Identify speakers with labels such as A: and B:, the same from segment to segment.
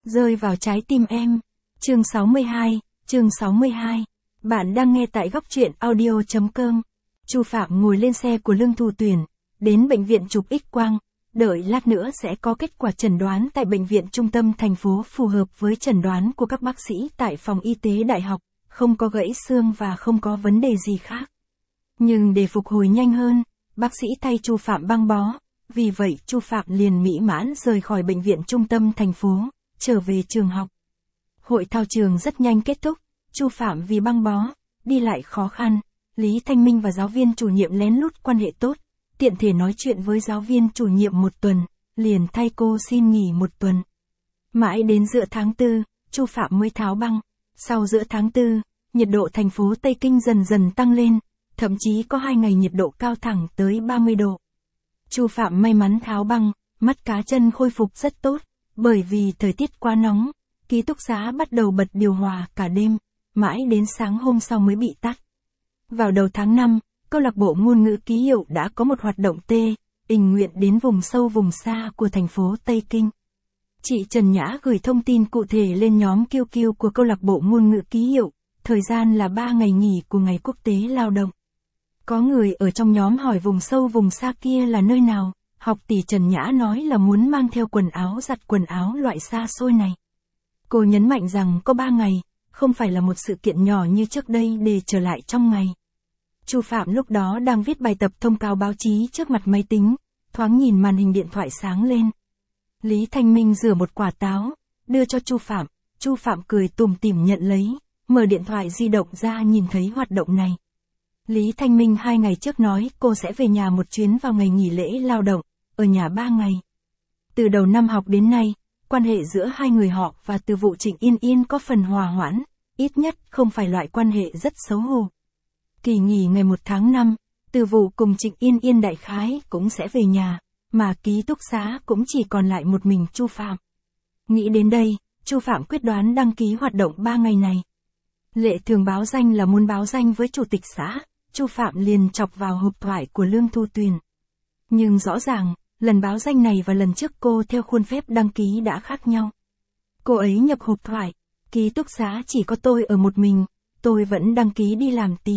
A: Rơi vào trái tim em. Chương 62. Bạn đang nghe tại góc truyện audio.com. Chu Phạm ngồi lên xe của Lương Thu Tuyển, đến bệnh viện chụp X-quang, đợi lát nữa sẽ có kết quả chẩn đoán tại bệnh viện trung tâm thành phố phù hợp với chẩn đoán của các bác sĩ tại phòng y tế đại học, không có gãy xương và không có vấn đề gì khác. Nhưng để phục hồi nhanh hơn, bác sĩ thay Chu Phạm băng bó, vì vậy Chu Phạm liền mỹ mãn rời khỏi bệnh viện trung tâm thành phố, trở về trường học. Hội thao trường rất nhanh kết thúc, Chu Phạm vì băng bó, đi lại khó khăn, Lý Thanh Minh và giáo viên chủ nhiệm lén lút quan hệ tốt, tiện thể nói chuyện với giáo viên chủ nhiệm một tuần, liền thay cô xin nghỉ một tuần. Mãi đến giữa tháng 4, Chu Phạm mới tháo băng. Sau giữa tháng 4, nhiệt độ thành phố Tây Kinh dần dần tăng lên, thậm chí có 2 ngày nhiệt độ cao thẳng tới 30 độ. Chu Phạm may mắn tháo băng, mắt cá chân khôi phục rất tốt, bởi vì thời tiết quá nóng, ký túc xá bắt đầu bật điều hòa cả đêm, mãi đến sáng hôm sau mới bị tắt. Vào đầu tháng 5, câu lạc bộ ngôn ngữ ký hiệu đã có một hoạt động tình nguyện đến vùng sâu vùng xa của thành phố Tây Kinh. Chị Trần Nhã gửi thông tin cụ thể lên nhóm QQ của câu lạc bộ ngôn ngữ ký hiệu, thời gian là 3 ngày nghỉ của Ngày Quốc tế Lao động. Có người ở trong nhóm hỏi vùng sâu vùng xa kia là nơi nào, học tỷ Trần Nhã nói là muốn mang theo quần áo giặt quần áo loại xa xôi này. Cô nhấn mạnh rằng có 3 ngày, không phải là một sự kiện nhỏ như trước đây để trở lại trong ngày. Chu Phạm lúc đó đang viết bài tập thông cáo báo chí trước mặt máy tính, thoáng nhìn màn hình điện thoại sáng lên. Lý Thanh Minh rửa một quả táo, đưa cho Chu Phạm cười tủm tỉm nhận lấy, mở điện thoại di động ra nhìn thấy hoạt động này. Lý Thanh Minh 2 ngày trước nói cô sẽ về nhà một chuyến vào ngày nghỉ lễ lao động, ở nhà 3 ngày. Từ đầu năm học đến nay, quan hệ giữa hai người họ và Từ Vụ Trịnh Yên Yên có phần hòa hoãn, ít nhất không phải loại quan hệ rất xấu hổ. Kỳ nghỉ ngày 1 tháng 5, Từ Vụ cùng Trịnh Yên Yên đại khái cũng sẽ về nhà, mà ký túc xá cũng chỉ còn lại một mình Chu Phạm. Nghĩ đến đây, Chu Phạm quyết đoán đăng ký hoạt động 3 ngày này. Lệ thường báo danh là muốn báo danh với chủ tịch xã, Chu Phạm liền chọc vào hộp thoại của Lương Thu Tuyển. Nhưng rõ ràng, lần báo danh này và lần trước cô theo khuôn phép đăng ký đã khác nhau. Cô ấy nhập hộp thoại, ký túc xá chỉ có tôi ở một mình, tôi vẫn đăng ký đi làm tì.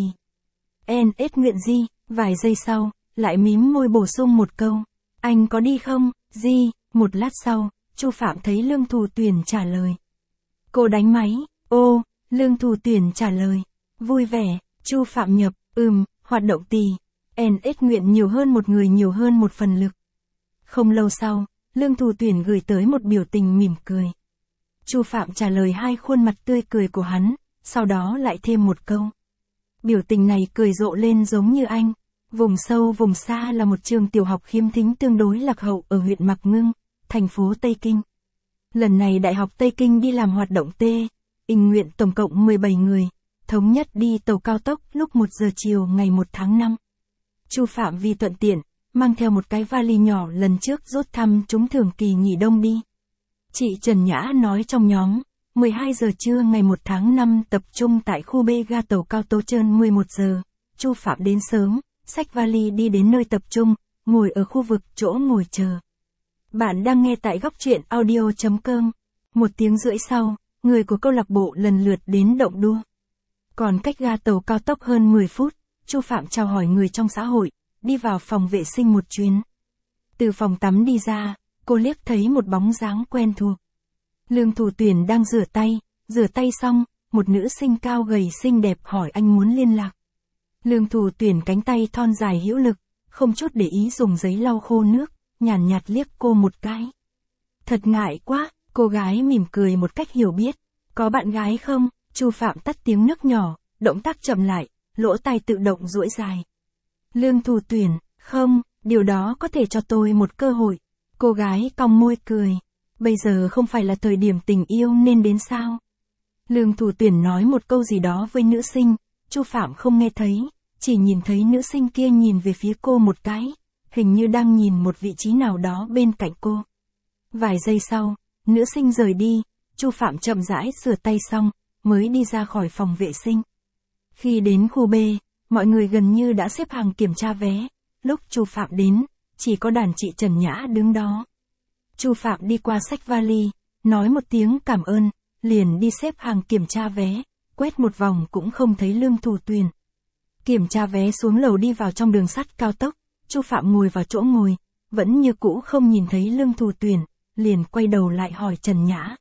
A: NS nguyện Di, vài giây sau, lại mím môi bổ sung một câu, anh có đi không, Di? Một lát sau, Chu Phạm thấy Lương Thu Tuyển trả lời. Cô đánh máy, ô, Lương Thu Tuyển trả lời, vui vẻ, Chu Phạm nhập, hoạt động tì, NS nguyện nhiều hơn một người nhiều hơn một phần lực. Không lâu sau, Lương Thu Tuyển gửi tới một biểu tình mỉm cười. Chu Phạm trả lời hai khuôn mặt tươi cười của hắn, sau đó lại thêm một câu. Biểu tình này cười rộ lên giống như anh. Vùng sâu vùng xa là một trường tiểu học khiếm thính tương đối lạc hậu ở huyện Mạc Ngưng, thành phố Tây Kinh. Lần này Đại học Tây Kinh đi làm hoạt động tình nguyện tổng cộng 17 người, thống nhất đi tàu cao tốc lúc 1 giờ chiều ngày 1 tháng 5. Chu Phạm vì thuận tiện, mang theo một cái vali nhỏ lần trước rút thăm trúng thưởng kỳ nghỉ đông đi. Chị Trần Nhã nói trong nhóm, 12 giờ trưa ngày 1 tháng 5 tập trung tại khu B ga tàu cao tốc trơn 11 giờ, Chu Phạm đến sớm, xách vali đi đến nơi tập trung, ngồi ở khu vực chỗ ngồi chờ. Bạn đang nghe tại góc truyện audio.com. 1 tiếng rưỡi sau, người của câu lạc bộ lần lượt đến động đua. Còn cách ga tàu cao tốc hơn 10 phút, Chu Phạm chào hỏi người trong xã hội, đi vào phòng vệ sinh một chuyến. Từ phòng tắm đi ra, cô liếc thấy một bóng dáng quen thuộc. Lương Thu Tuyển đang rửa tay xong, một nữ sinh cao gầy xinh đẹp hỏi anh muốn liên lạc. Lương Thu Tuyển cánh tay thon dài hữu lực, không chút để ý dùng giấy lau khô nước, nhàn nhạt liếc cô một cái. Thật ngại quá, cô gái mỉm cười một cách hiểu biết. Có bạn gái không? Chu Phạm tắt tiếng nước nhỏ, động tác chậm lại, lỗ tai tự động duỗi dài. Lương Thu Tuyển, không, điều đó có thể cho tôi một cơ hội. Cô gái cong môi cười. Bây giờ không phải là thời điểm tình yêu nên đến sao? Lương Thu Tuyển nói một câu gì đó với nữ sinh, Chu Phạm không nghe thấy, chỉ nhìn thấy nữ sinh kia nhìn về phía cô một cái, hình như đang nhìn một vị trí nào đó bên cạnh cô. Vài giây sau, nữ sinh rời đi, Chu Phạm chậm rãi rửa tay xong, mới đi ra khỏi phòng vệ sinh. Khi đến khu B, mọi người gần như đã xếp hàng kiểm tra vé, lúc Chu Phạm đến, chỉ có đàn chị Trần Nhã đứng đó. Chu Phạm đi qua xách vali, nói một tiếng cảm ơn, liền đi xếp hàng kiểm tra vé, quét một vòng cũng không thấy Lương Thủ Tuyền. Kiểm tra vé xuống lầu đi vào trong đường sắt cao tốc, Chu Phạm ngồi vào chỗ ngồi, vẫn như cũ không nhìn thấy Lương Thủ Tuyền, liền quay đầu lại hỏi Trần Nhã.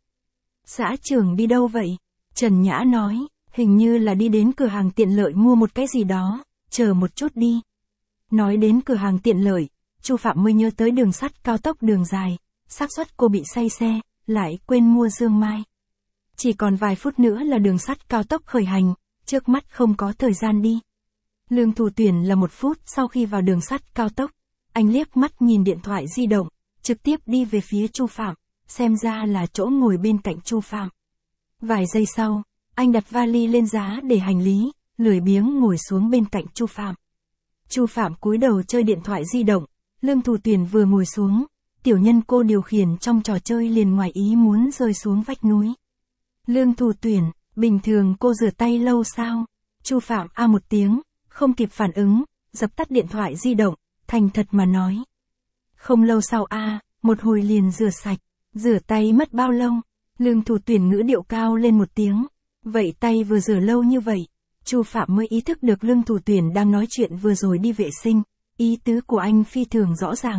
A: Xã trưởng đi đâu vậy? Trần Nhã nói, hình như là đi đến cửa hàng tiện lợi mua một cái gì đó, chờ một chút đi. Nói đến cửa hàng tiện lợi, Chu Phạm mới nhớ tới đường sắt cao tốc đường dài, xác suất cô bị say xe, lại quên mua dương mai. Chỉ còn vài phút nữa là đường sắt cao tốc khởi hành, trước mắt không có thời gian đi. Lương Thủ Tuyền là 1 phút sau khi vào đường sắt cao tốc, anh liếc mắt nhìn điện thoại di động, trực tiếp đi về phía Chu Phạm, xem ra là chỗ ngồi bên cạnh Chu Phạm. Vài giây sau, anh đặt vali lên giá để hành lý, lười biếng ngồi xuống bên cạnh Chu Phạm. Chu Phạm cúi đầu chơi điện thoại di động, Lương Thủ Tuyền vừa ngồi xuống, tiểu nhân cô điều khiển trong trò chơi liền ngoài ý muốn rơi xuống vách núi. Lương Thủ Tuyền, bình thường cô rửa tay lâu sao? Chu Phạm a một tiếng, không kịp phản ứng, dập tắt điện thoại di động, thành thật mà nói. Không lâu sau một hồi liền rửa sạch, rửa tay mất bao lâu? Lương Thủ Tuyền ngữ điệu cao lên một tiếng. Vậy tay vừa rửa lâu như vậy, Chu Phạm mới ý thức được Lương Thủ Tuyền đang nói chuyện vừa rồi đi vệ sinh, ý tứ của anh phi thường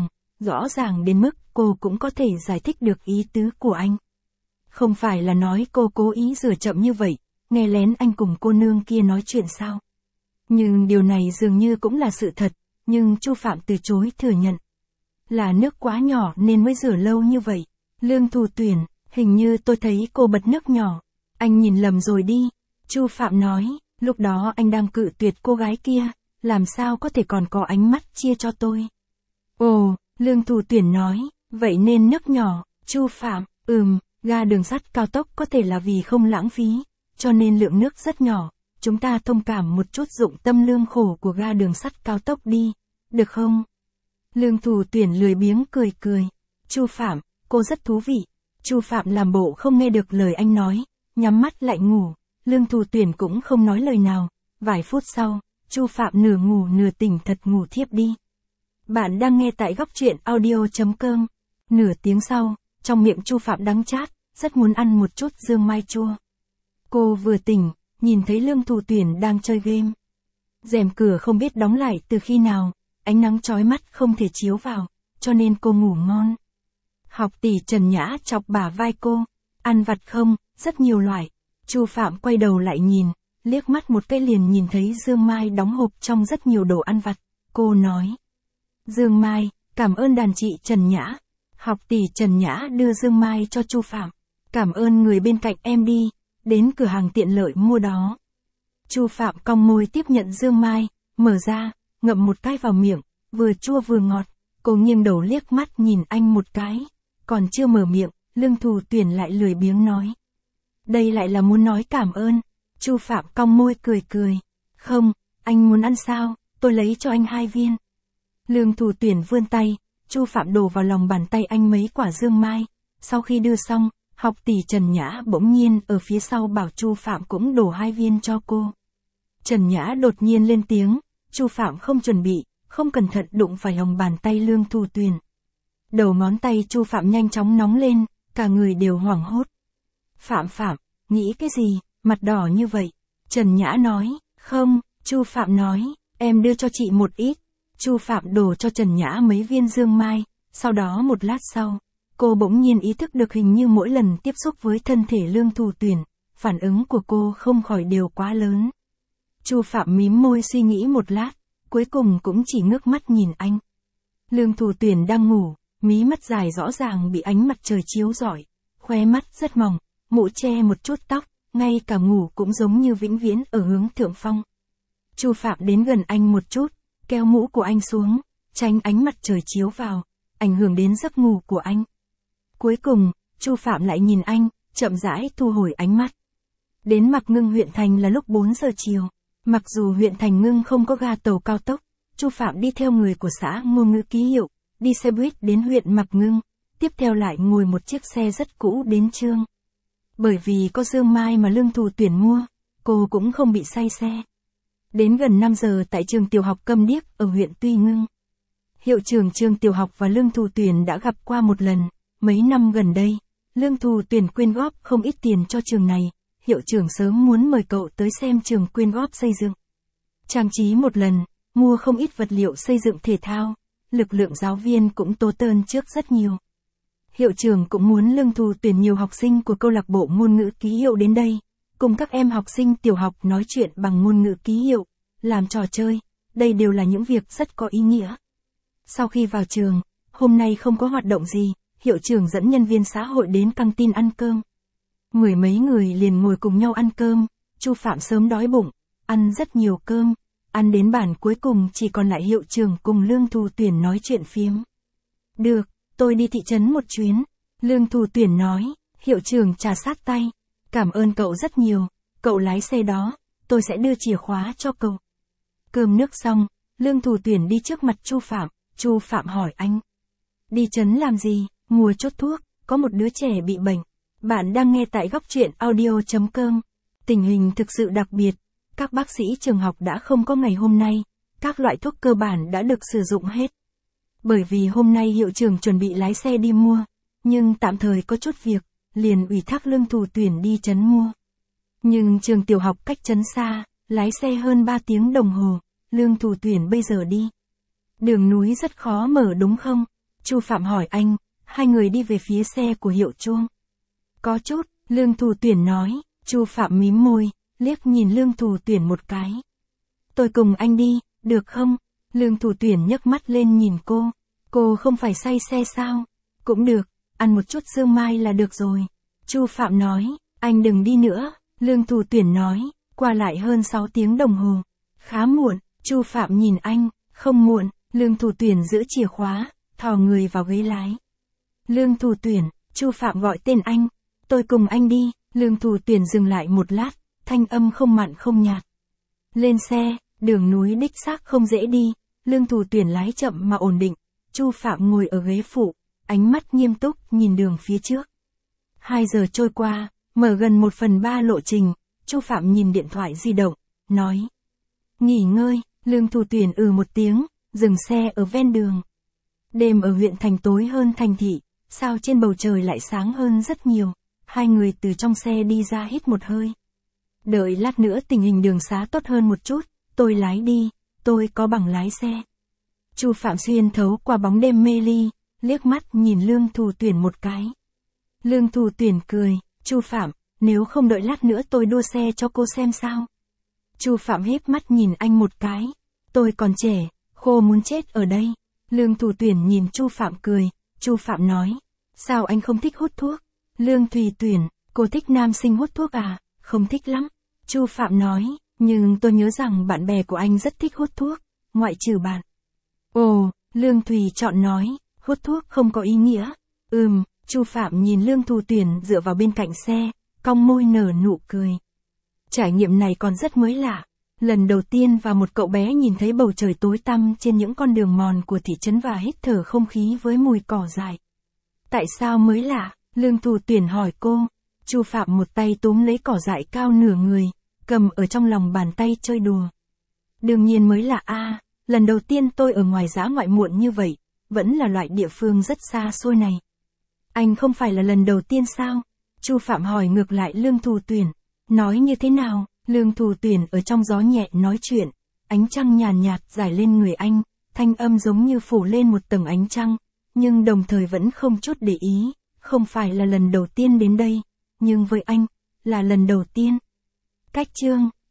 A: rõ ràng đến mức cô cũng có thể giải thích được ý tứ của anh. Không phải là nói cô cố ý rửa chậm như vậy, nghe lén anh cùng cô nương kia nói chuyện sao? Nhưng điều này dường như cũng là sự thật, nhưng Chu Phạm từ chối thừa nhận. Là nước quá nhỏ nên mới rửa lâu như vậy. Lương Thủ Tuyền, hình như tôi thấy cô bật nước nhỏ. Anh nhìn lầm rồi đi. Chu Phạm nói, lúc đó anh đang cự tuyệt cô gái kia, làm sao có thể còn có ánh mắt chia cho tôi. Ồ, Lương Thủ Tuyền nói, vậy nên nước nhỏ. Chu Phạm, ga đường sắt cao tốc có thể là vì không lãng phí, cho nên lượng nước rất nhỏ. Chúng ta thông cảm một chút dụng tâm lương khổ của ga đường sắt cao tốc đi, được không? Lương Thủ Tuyền lười biếng cười. Chu Phạm, cô rất thú vị. Chu Phạm làm bộ không nghe được lời anh nói, nhắm mắt lại ngủ. Lương Thủ Tuyền cũng không nói lời nào. Vài phút sau, Chu Phạm nửa ngủ nửa tỉnh thật ngủ thiếp đi. Bạn đang nghe tại góc truyện audio.com. Nửa tiếng sau, trong miệng Chu Phạm đắng chát, rất muốn ăn một chút dương mai chua. Cô vừa tỉnh, nhìn thấy Lương Thủ Tuyền đang chơi game. Rèm cửa không biết đóng lại từ khi nào, ánh nắng chói mắt không thể chiếu vào, cho nên cô ngủ ngon. Học tỷ Trần Nhã chọc bả vai cô, ăn vặt không, rất nhiều loại. Chu Phạm quay đầu lại nhìn, liếc mắt một cái liền nhìn thấy dương mai đóng hộp trong rất nhiều đồ ăn vặt. Cô nói, dương mai, cảm ơn đàn chị Trần Nhã. Học tỷ Trần Nhã đưa dương mai cho Chu Phạm. Cảm ơn người bên cạnh em đi, đến cửa hàng tiện lợi mua đó. Chu Phạm cong môi tiếp nhận dương mai, mở ra, ngậm một cái vào miệng, vừa chua vừa ngọt. Cô nghiêng đầu liếc mắt nhìn anh một cái. Còn chưa mở miệng, Lương Thủ Tuyền lại lười biếng nói. Đây lại là muốn nói cảm ơn. Chu Phạm cong môi cười. Không, anh muốn ăn sao, tôi lấy cho anh 2 viên. Lương Thủ Tuyền vươn tay, Chu Phạm đổ vào lòng bàn tay anh mấy quả dương mai. Sau khi đưa xong, học tỷ Trần Nhã bỗng nhiên ở phía sau bảo Chu Phạm cũng đổ 2 viên cho cô. Trần Nhã đột nhiên lên tiếng, Chu Phạm không chuẩn bị, không cẩn thận đụng phải lòng bàn tay Lương Thủ Tuyền. Đầu ngón tay Chu Phạm nhanh chóng nóng lên, cả người đều hoảng hốt. Phạm, nghĩ cái gì, mặt đỏ như vậy? Trần Nhã nói, không, Chu Phạm nói, em đưa cho chị một ít. Chu Phạm đổ cho Trần Nhã mấy viên dương mai, sau đó một lát sau, cô bỗng nhiên ý thức được hình như mỗi lần tiếp xúc với thân thể Lương Thủ Tuyền, phản ứng của cô không khỏi đều quá lớn. Chu Phạm mím môi suy nghĩ một lát, cuối cùng cũng chỉ ngước mắt nhìn anh. Lương Thủ Tuyền đang ngủ, mí mắt dài rõ ràng bị ánh mặt trời chiếu rọi, khóe mắt rất mỏng, mũ che một chút tóc, ngay cả ngủ cũng giống như vĩnh viễn ở hướng thượng phong. Chu Phạm đến gần anh một chút, kéo mũ của anh xuống, tránh ánh mặt trời chiếu vào, ảnh hưởng đến giấc ngủ của anh. Cuối cùng, Chu Phạm lại nhìn anh, chậm rãi thu hồi ánh mắt. Đến Mạc Ngưng huyện thành là lúc 4 giờ chiều. Mặc dù huyện thành Ngưng không có ga tàu cao tốc, Chu Phạm đi theo người của xã Ngô Ngữ ký hiệu, đi xe buýt đến huyện Mạc Ngưng, tiếp theo lại ngồi một chiếc xe rất cũ đến Trương. Bởi vì có dương mai mà Lương Thủ Tuyền mua, cô cũng không bị say xe. Đến gần 5 giờ tại trường tiểu học Câm Điếc ở huyện Tuy Ngưng. Hiệu trưởng trường tiểu học và Lương Thủ Tuyền đã gặp qua một lần, mấy năm gần đây, Lương Thù Tuyển quyên góp không ít tiền cho trường này, hiệu trưởng sớm muốn mời cậu tới xem trường quyên góp xây dựng. Trang trí một lần, mua không ít vật liệu xây dựng thể thao, lực lượng giáo viên cũng tố tơn trước rất nhiều. Hiệu trưởng cũng muốn Lương Thù Tuyển nhiều học sinh của câu lạc bộ ngôn ngữ ký hiệu đến đây, cùng các em học sinh tiểu học nói chuyện bằng ngôn ngữ ký hiệu, làm trò chơi, đây đều là những việc rất có ý nghĩa. Sau khi vào trường, hôm nay không có hoạt động gì, hiệu trưởng dẫn nhân viên xã hội đến căng tin ăn cơm. Mười mấy người liền ngồi cùng nhau ăn cơm, Chu Phạm sớm đói bụng, ăn rất nhiều cơm, ăn đến bản cuối cùng chỉ còn lại hiệu trưởng cùng Lương Thù Tuyển nói chuyện phiếm. Được, tôi đi thị trấn một chuyến, Lương Thù Tuyển nói, hiệu trưởng trà sát tay, cảm ơn cậu rất nhiều, cậu lái xe đó, tôi sẽ đưa chìa khóa cho cậu. Cơm nước xong, Lương Thù Tuyển đi trước mặt Chu Phạm hỏi anh. Đi trấn làm gì, mua chốt thuốc, có một đứa trẻ bị bệnh. Bạn đang nghe tại góc truyện audio.com. Tình hình thực sự đặc biệt, các bác sĩ trường học đã không có ngày hôm nay, các loại thuốc cơ bản đã được sử dụng hết. Bởi vì hôm nay hiệu trưởng chuẩn bị lái xe đi mua, nhưng tạm thời có chút việc, liền ủy thác Lương Thù Tuyển đi trấn mua. Nhưng trường tiểu học cách trấn xa, lái xe hơn 3 tiếng đồng hồ, Lương Thù Tuyển bây giờ đi. Đường núi rất khó mở đúng không? Chu Phạm hỏi anh, hai người đi về phía xe của hiệu chuông. Có chút, Lương Thù Tuyển nói, Chu Phạm mím môi, liếc nhìn Lương Thù Tuyển một cái. Tôi cùng anh đi, được không? Lương Thù Tuyển nhấc mắt lên nhìn cô không phải say xe sao? Cũng được, ăn một chút sương mai là được rồi. Chu Phạm nói, anh đừng đi nữa, Lương Thù Tuyển nói, qua lại hơn 6 tiếng đồng hồ. Khá muộn, Chu Phạm nhìn anh, không muộn, Lương Thù Tuyển giữ chìa khóa, thò người vào ghế lái. Lương Thù Tuyển, Chu Phạm gọi tên anh, tôi cùng anh đi, Lương Thù Tuyển dừng lại một lát, thanh âm không mặn không nhạt. Lên xe, đường núi đích xác không dễ đi, Lương Thù Tuyển lái chậm mà ổn định, Chu Phạm ngồi ở ghế phụ, ánh mắt nghiêm túc nhìn đường phía trước. 2 giờ trôi qua, mở gần 1/3 lộ trình, Chu Phạm nhìn điện thoại di động, nói. Nghỉ ngơi, Lương Thù Tuyển một tiếng, dừng xe ở ven đường. Đêm ở huyện thành tối hơn thành thị, sao trên bầu trời lại sáng hơn rất nhiều, hai người từ trong xe đi ra hít một hơi. Đợi lát nữa tình hình đường xá tốt hơn một chút, tôi lái đi, tôi có bằng lái xe. Chu Phạm xuyên thấu qua bóng đêm mê ly, liếc mắt nhìn Lương Thù Tuyển một cái. Lương Thù Tuyển cười, Chu Phạm, nếu không đợi lát nữa tôi đua xe cho cô xem sao. Chu Phạm híp mắt nhìn anh một cái, tôi còn trẻ, khô muốn chết ở đây. Lương Thù Tuyển nhìn Chu Phạm cười, Chu Phạm nói, sao anh không thích hút thuốc? Lương Thùy Tuyển, cô thích nam sinh hút thuốc à? Không thích lắm. Chu Phạm nói, nhưng tôi nhớ rằng bạn bè của anh rất thích hút thuốc, ngoại trừ bạn. Ồ, Lương Thùy chọn nói, hút thuốc không có ý nghĩa. Chu Phạm nhìn Lương Thù Tuyển dựa vào bên cạnh xe, cong môi nở nụ cười. Trải nghiệm này còn rất mới lạ. Lần đầu tiên và một cậu bé nhìn thấy bầu trời tối tăm trên những con đường mòn của thị trấn và hít thở không khí với mùi cỏ dại. Tại sao mới lạ? Lương Thù Tuyển hỏi cô. Chu Phạm một tay túm lấy cỏ dại cao nửa người, cầm ở trong lòng bàn tay chơi đùa. Đương nhiên mới lạ lần đầu tiên tôi ở ngoài dã ngoại muộn như vậy, vẫn là loại địa phương rất xa xôi này. Anh không phải là lần đầu tiên sao? Chu Phạm hỏi ngược lại Lương Thù Tuyển. Nói như thế nào? Lương Thù Tuyển ở trong gió nhẹ nói chuyện, ánh trăng nhàn nhạt rải lên người anh, thanh âm giống như phủ lên một tầng ánh trăng, nhưng đồng thời vẫn không chút để ý, không phải là lần đầu tiên đến đây, nhưng với anh, là lần đầu tiên. Cách chương